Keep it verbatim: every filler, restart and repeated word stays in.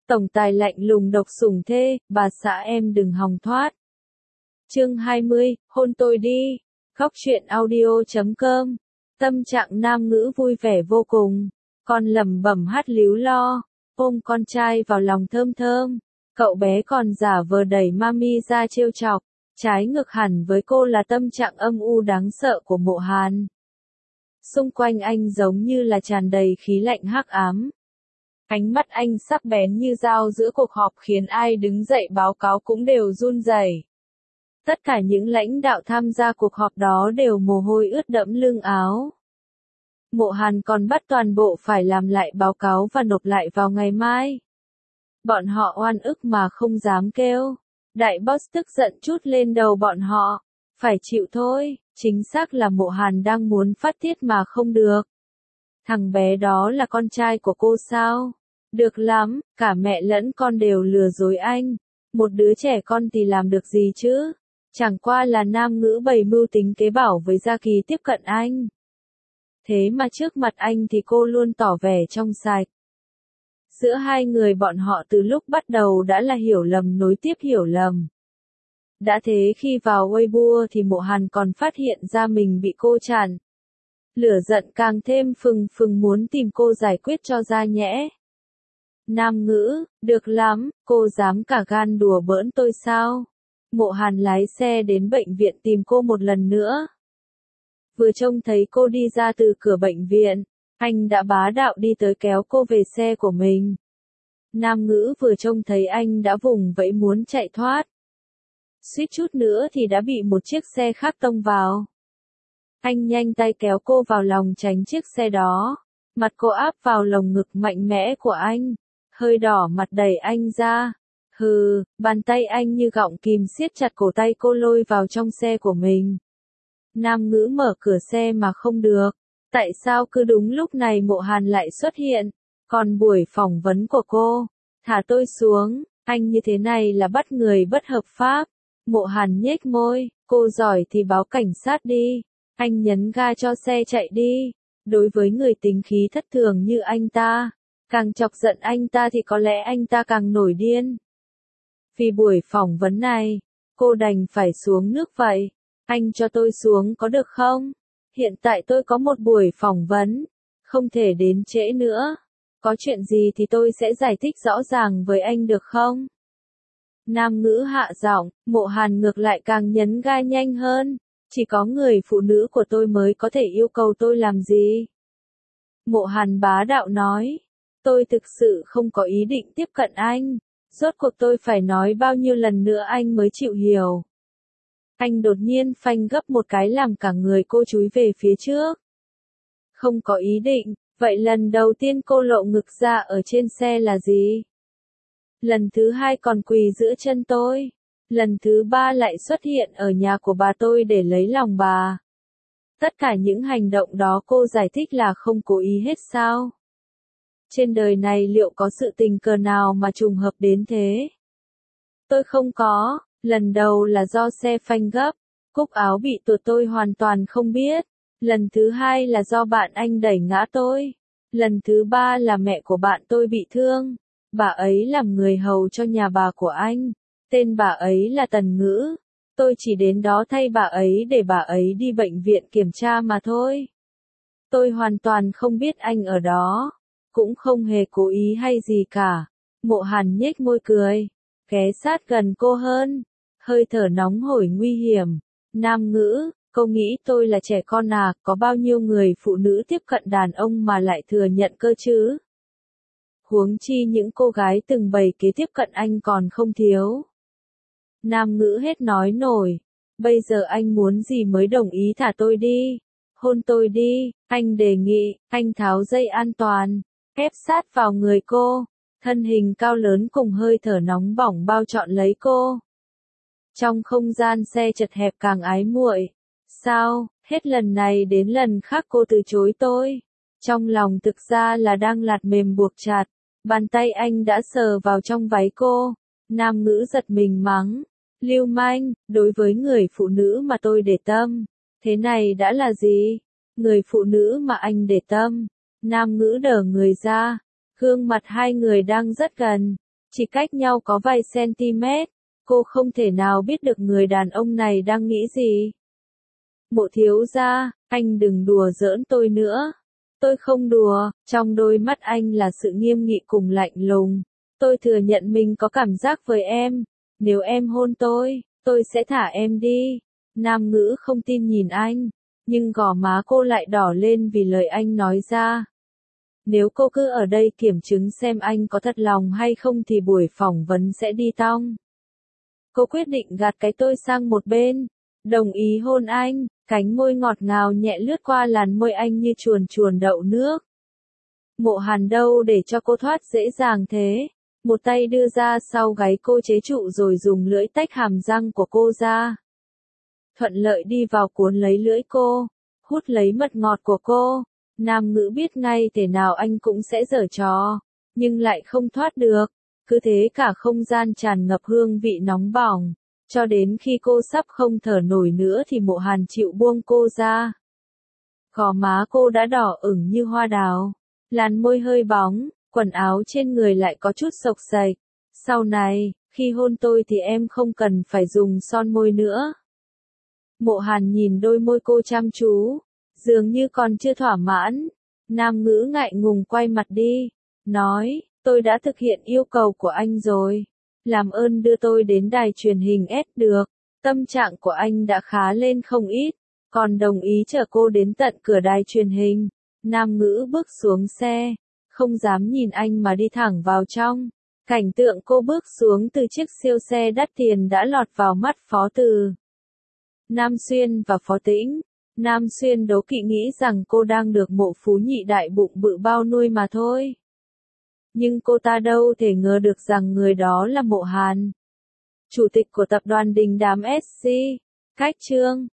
Tổng tài lạnh lùng độc sủng thê, bà xã em đừng hòng thoát. Chương hai mươi, hôn tôi đi. Khóc chuyện audio chấm com. Tâm trạng nam ngữ vui vẻ vô cùng. Con lẩm bẩm hát líu lo, ôm con trai vào lòng thơm thơm. Cậu bé còn giả vờ đẩy mami ra trêu chọc. Trái ngược hẳn với cô là tâm trạng âm u đáng sợ của Mộ Hàn. Xung quanh anh giống như là tràn đầy khí lạnh hắc ám. Ánh mắt anh sắc bén như dao giữa cuộc họp khiến ai đứng dậy báo cáo cũng đều run rẩy. Tất cả những lãnh đạo tham gia cuộc họp đó đều mồ hôi ướt đẫm lưng áo. Mộ Hàn còn bắt toàn bộ phải làm lại báo cáo và nộp lại vào ngày mai. Bọn họ oan ức mà không dám kêu. Đại boss tức giận chút lên đầu bọn họ. Phải chịu thôi, chính xác là Mộ Hàn đang muốn phát tiết mà không được. Thằng bé đó là con trai của cô sao? Được lắm, cả mẹ lẫn con đều lừa dối anh. Một đứa trẻ con thì làm được gì chứ? Chẳng qua là nam ngữ bày mưu tính kế bảo với Gia Kỳ tiếp cận anh. Thế mà trước mặt anh thì cô luôn tỏ vẻ trong sạch. Giữa hai người bọn họ từ lúc bắt đầu đã là hiểu lầm nối tiếp hiểu lầm. Đã thế khi vào Weibo thì Mộ Hàn còn phát hiện ra mình bị cô chặn. Lửa giận càng thêm phừng phừng muốn tìm cô giải quyết cho ra nhẽ. Nam ngữ, được lắm, cô dám cả gan đùa bỡn tôi sao? Mộ Hàn lái xe đến bệnh viện tìm cô một lần nữa. Vừa trông thấy cô đi ra từ cửa bệnh viện, anh đã bá đạo đi tới kéo cô về xe của mình. Nam ngữ vừa trông thấy anh đã vùng vẫy muốn chạy thoát. Suýt chút nữa thì đã bị một chiếc xe khác tông vào. Anh nhanh tay kéo cô vào lòng tránh chiếc xe đó. Mặt cô áp vào lồng ngực mạnh mẽ của anh. Hơi đỏ mặt đẩy anh ra. Hừ, bàn tay anh như gọng kìm siết chặt cổ tay cô lôi vào trong xe của mình. Nam ngữ mở cửa xe mà không được. Tại sao cứ đúng lúc này Mộ Hàn lại xuất hiện? Còn buổi phỏng vấn của cô, thả tôi xuống, anh như thế này là bắt người bất hợp pháp. Mộ Hàn nhếch môi, cô giỏi thì báo cảnh sát đi. Anh nhấn ga cho xe chạy đi. Đối với người tính khí thất thường như anh ta, càng chọc giận anh ta thì có lẽ anh ta càng nổi điên. Vì buổi phỏng vấn này, cô đành phải xuống nước vậy. Anh cho tôi xuống có được không? Hiện tại tôi có một buổi phỏng vấn, không thể đến trễ nữa. Có chuyện gì thì tôi sẽ giải thích rõ ràng với anh được không? Nam ngữ hạ giọng, Mộ Hàn ngược lại càng nhấn ga nhanh hơn. Chỉ có người phụ nữ của tôi mới có thể yêu cầu tôi làm gì? Mộ Hàn bá đạo nói, tôi thực sự không có ý định tiếp cận anh. Rốt cuộc tôi phải nói bao nhiêu lần nữa anh mới chịu hiểu. Anh đột nhiên phanh gấp một cái làm cả người cô chúi về phía trước. Không có ý định, vậy lần đầu tiên cô lộ ngực ra ở trên xe là gì? Lần thứ hai còn quỳ giữa chân tôi. Lần thứ ba lại xuất hiện ở nhà của bà tôi để lấy lòng bà. Tất cả những hành động đó cô giải thích là không cố ý hết sao? Trên đời này liệu có sự tình cờ nào mà trùng hợp đến thế? Tôi không có, lần đầu là do xe phanh gấp, cúc áo bị tuột tôi hoàn toàn không biết. Lần thứ hai là do bạn anh đẩy ngã tôi. Lần thứ ba là mẹ của bạn tôi bị thương. Bà ấy làm người hầu cho nhà bà của anh. Tên bà ấy là Tần Ngữ. Tôi chỉ đến đó thay bà ấy để bà ấy đi bệnh viện kiểm tra mà thôi. Tôi hoàn toàn không biết anh ở đó. Cũng không hề cố ý hay gì cả. Mộ Hàn nhếch môi cười. Ghé sát gần cô hơn. Hơi thở nóng hổi nguy hiểm. Nam ngữ, cô nghĩ tôi là trẻ con à? Có bao nhiêu người phụ nữ tiếp cận đàn ông mà lại thừa nhận cơ chứ? Huống chi những cô gái từng bày kế tiếp cận anh còn không thiếu. Nam ngữ hết nói nổi. Bây giờ anh muốn gì mới đồng ý thả tôi đi? Hôn tôi đi, anh đề nghị. Anh tháo dây an toàn, ép sát vào người cô. Thân hình cao lớn cùng hơi thở nóng bỏng bao trọn lấy cô. Trong không gian xe chật hẹp càng ái muội. Sao, hết lần này đến lần khác cô từ chối tôi. Trong lòng thực ra là đang lạt mềm buộc chặt. Bàn tay anh đã sờ vào trong váy cô. Nam ngữ giật mình mắng. Lưu manh, đối với người phụ nữ mà tôi để tâm. Thế này đã là gì? Người phụ nữ mà anh để tâm. Nam ngữ đờ người ra. Gương mặt hai người đang rất gần. Chỉ cách nhau có vài cm, cô không thể nào biết được người đàn ông này đang nghĩ gì. Mộ thiếu gia, anh đừng đùa giỡn tôi nữa. Tôi không đùa, trong đôi mắt anh là sự nghiêm nghị cùng lạnh lùng. Tôi thừa nhận mình có cảm giác với em. Nếu em hôn tôi, tôi sẽ thả em đi. Nam ngữ không tin nhìn anh, nhưng gò má cô lại đỏ lên vì lời anh nói ra. Nếu cô cứ ở đây kiểm chứng xem anh có thật lòng hay không thì buổi phỏng vấn sẽ đi tong. Cô quyết định gạt cái tôi sang một bên, đồng ý hôn anh, cánh môi ngọt ngào nhẹ lướt qua làn môi anh như chuồn chuồn đậu nước. Mộ Hàn đâu để cho cô thoát dễ dàng thế, một tay đưa ra sau gáy cô chế trụ rồi dùng lưỡi tách hàm răng của cô ra. Thuận lợi đi vào cuốn lấy lưỡi cô, hút lấy mật ngọt của cô. Nam ngữ biết ngay thế nào anh cũng sẽ giở trò, nhưng lại không thoát được. Cứ thế cả không gian tràn ngập hương vị nóng bỏng, cho đến khi cô sắp không thở nổi nữa thì Mộ Hàn chịu buông cô ra. Gò má cô đã đỏ ửng như hoa đào, làn môi hơi bóng, quần áo trên người lại có chút xộc xệch. Sau này, khi hôn tôi thì em không cần phải dùng son môi nữa. Mộ Hàn nhìn đôi môi cô chăm chú, dường như còn chưa thỏa mãn. Nam ngữ ngại ngùng quay mặt đi, nói, tôi đã thực hiện yêu cầu của anh rồi. Làm ơn đưa tôi đến đài truyền hình S được. Tâm trạng của anh đã khá lên không ít, còn đồng ý chở cô đến tận cửa đài truyền hình. Nam ngữ bước xuống xe, không dám nhìn anh mà đi thẳng vào trong. Cảnh tượng cô bước xuống từ chiếc siêu xe đắt tiền đã lọt vào mắt Phó Từ Nam Xuyên và Phó Tĩnh. Nam Xuyên đố kỵ nghĩ rằng cô đang được Mộ Phú Nhị đại bụng bự bao nuôi mà thôi. Nhưng cô ta đâu thể ngờ được rằng người đó là Mộ Hàn, chủ tịch của tập đoàn đình đám ét xê. Cách chương